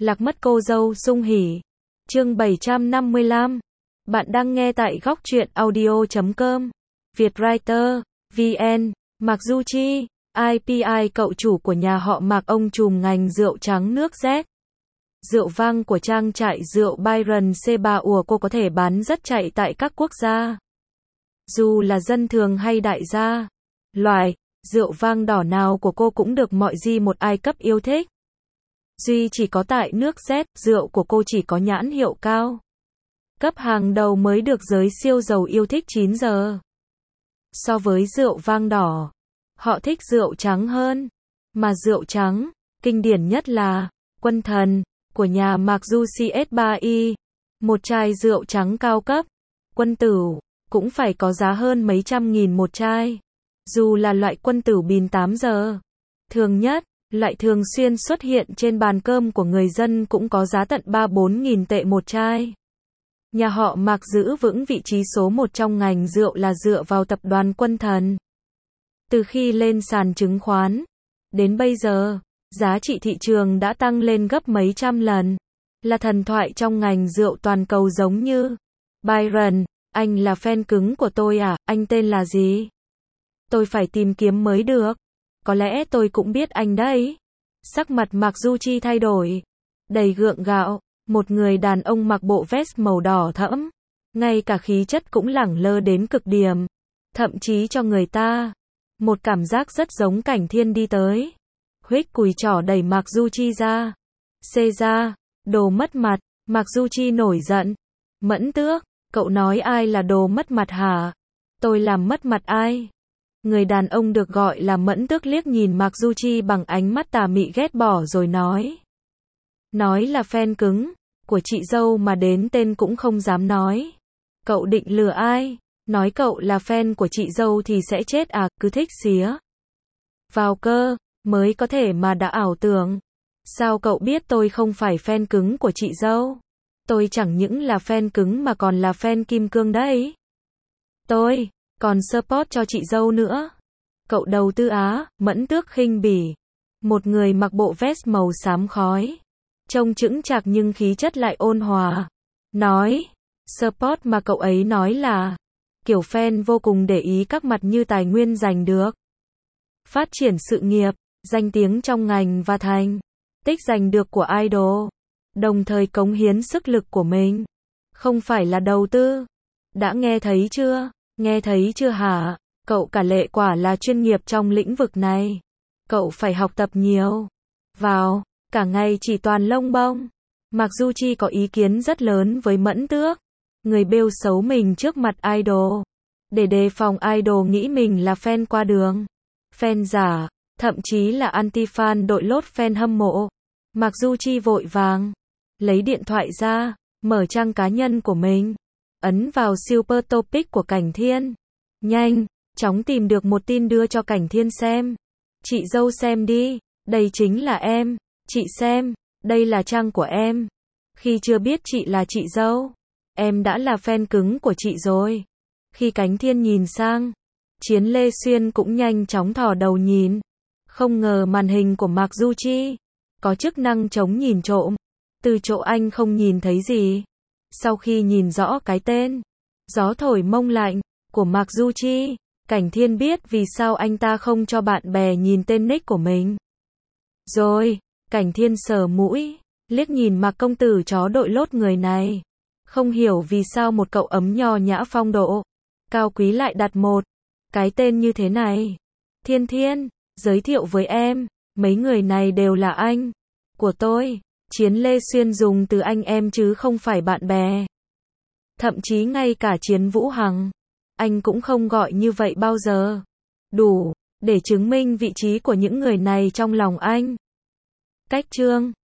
Lạc mất cô dâu sung hỉ. Chương 755. Bạn đang nghe tại góc truyện audio.com. Vietwriter, VN, Mạc Du Chi, IPI cậu chủ của nhà họ Mạc ông trùm ngành rượu trắng nước Z. Rượu vang của trang trại rượu Byron C3 ủa cô có thể bán rất chạy tại các quốc gia. Dù là dân thường hay đại gia, loại rượu vang đỏ nào của cô cũng được mọi một ai cấp yêu thích. Duy chỉ có tại nước Z, rượu của cô chỉ có nhãn hiệu cao. Cấp hàng đầu mới được giới siêu giàu yêu thích 9 giờ. So với rượu vang đỏ, họ thích rượu trắng hơn. Mà rượu trắng, kinh điển nhất là Quân Thần, của nhà Mạc Du CS3i. Một chai rượu trắng cao cấp, Quân Tử, cũng phải có giá hơn mấy trăm nghìn một chai. Dù là loại Quân Tử pin 8 giờ. Thường nhất, loại thường xuyên xuất hiện trên bàn cơm của người dân cũng có giá tận 3-4 nghìn tệ một chai. Nhà họ Mạc giữ vững vị trí số 1 trong ngành rượu là dựa vào tập đoàn Quân Thần. Từ khi lên sàn chứng khoán, đến bây giờ, giá trị thị trường đã tăng lên gấp mấy trăm lần. Là thần thoại trong ngành rượu toàn cầu giống như Byron, anh là fan cứng của tôi à, anh tên là gì? Tôi phải tìm kiếm mới được. Có lẽ tôi cũng biết anh đấy. Sắc mặt Mạc Du Chi thay đổi, đầy gượng gạo, một người đàn ông mặc bộ vest màu đỏ thẫm, ngay cả khí chất cũng lẳng lơ đến cực điểm, thậm chí cho người ta một cảm giác rất giống Cảnh Thiên đi tới. Huých cùi trỏ đẩy Mạc Du Chi ra. Xê ra, đồ mất mặt. Mạc Du Chi nổi giận. Mẫn Tước, cậu nói ai là đồ mất mặt hả? Tôi làm mất mặt ai? Người đàn ông được gọi là Mẫn Tước liếc nhìn Mạc Du Chi bằng ánh mắt tà mị ghét bỏ rồi nói. Nói là fan cứng của chị dâu mà đến tên cũng không dám nói. Cậu định lừa ai? Nói cậu là fan của chị dâu thì sẽ chết à, cứ thích xía vào cơ, mới có thể mà đã ảo tưởng. Sao cậu biết tôi không phải fan cứng của chị dâu? Tôi chẳng những là fan cứng mà còn là fan kim cương đấy. Tôi còn support cho chị dâu nữa. Cậu đầu tư á? Mẫn Tước khinh bỉ. Một người mặc bộ vest màu xám khói, trông chững chạc nhưng khí chất lại ôn hòa. Nói, support mà cậu ấy nói là kiểu fan vô cùng để ý các mặt như tài nguyên giành được, phát triển sự nghiệp, danh tiếng trong ngành và thành tích giành được của idol, đồng thời cống hiến sức lực của mình. Không phải là đầu tư. Đã nghe thấy chưa? Nghe thấy chưa hả? Cậu cả lệ quả là chuyên nghiệp trong lĩnh vực này. Cậu phải học tập nhiều vào, cả ngày chỉ toàn lông bông. Mạc Du Chi có ý kiến rất lớn với Mẫn Tước. Người bêu xấu mình trước mặt idol, để đề phòng idol nghĩ mình là fan qua đường, fan giả, thậm chí là anti-fan đội lốt fan hâm mộ. Mạc Du Chi vội vàng lấy điện thoại ra, mở trang cá nhân của mình, ấn vào super topic của Cảnh Thiên. Nhanh chóng tìm được một tin đưa cho Cảnh Thiên xem. Chị dâu xem đi, đây chính là em. Chị xem, đây là trang của em. Khi chưa biết chị là chị dâu, em đã là fan cứng của chị rồi. Khi Cảnh Thiên nhìn sang, Chiến Lê Xuyên cũng nhanh chóng thò đầu nhìn. Không ngờ màn hình của Mạc Du Chi có chức năng chống nhìn trộm. Từ chỗ anh không nhìn thấy gì. Sau khi nhìn rõ cái tên Gió thổi mông lạnh của Mạc Du Chi, Cảnh Thiên biết vì sao anh ta không cho bạn bè nhìn tên nick của mình. Rồi, Cảnh Thiên sờ mũi, liếc nhìn Mạc công tử chó đội lốt người này. Không hiểu vì sao một cậu ấm nho nhã phong độ, cao quý lại đặt một cái tên như thế này. Thiên Thiên, giới thiệu với em, mấy người này đều là anh của tôi. Chiến Lê Xuyên dùng từ anh em chứ không phải bạn bè. Thậm chí ngay cả Chiến Vũ Hằng, anh cũng không gọi như vậy bao giờ. Đủ để chứng minh vị trí của những người này trong lòng anh. Cách chương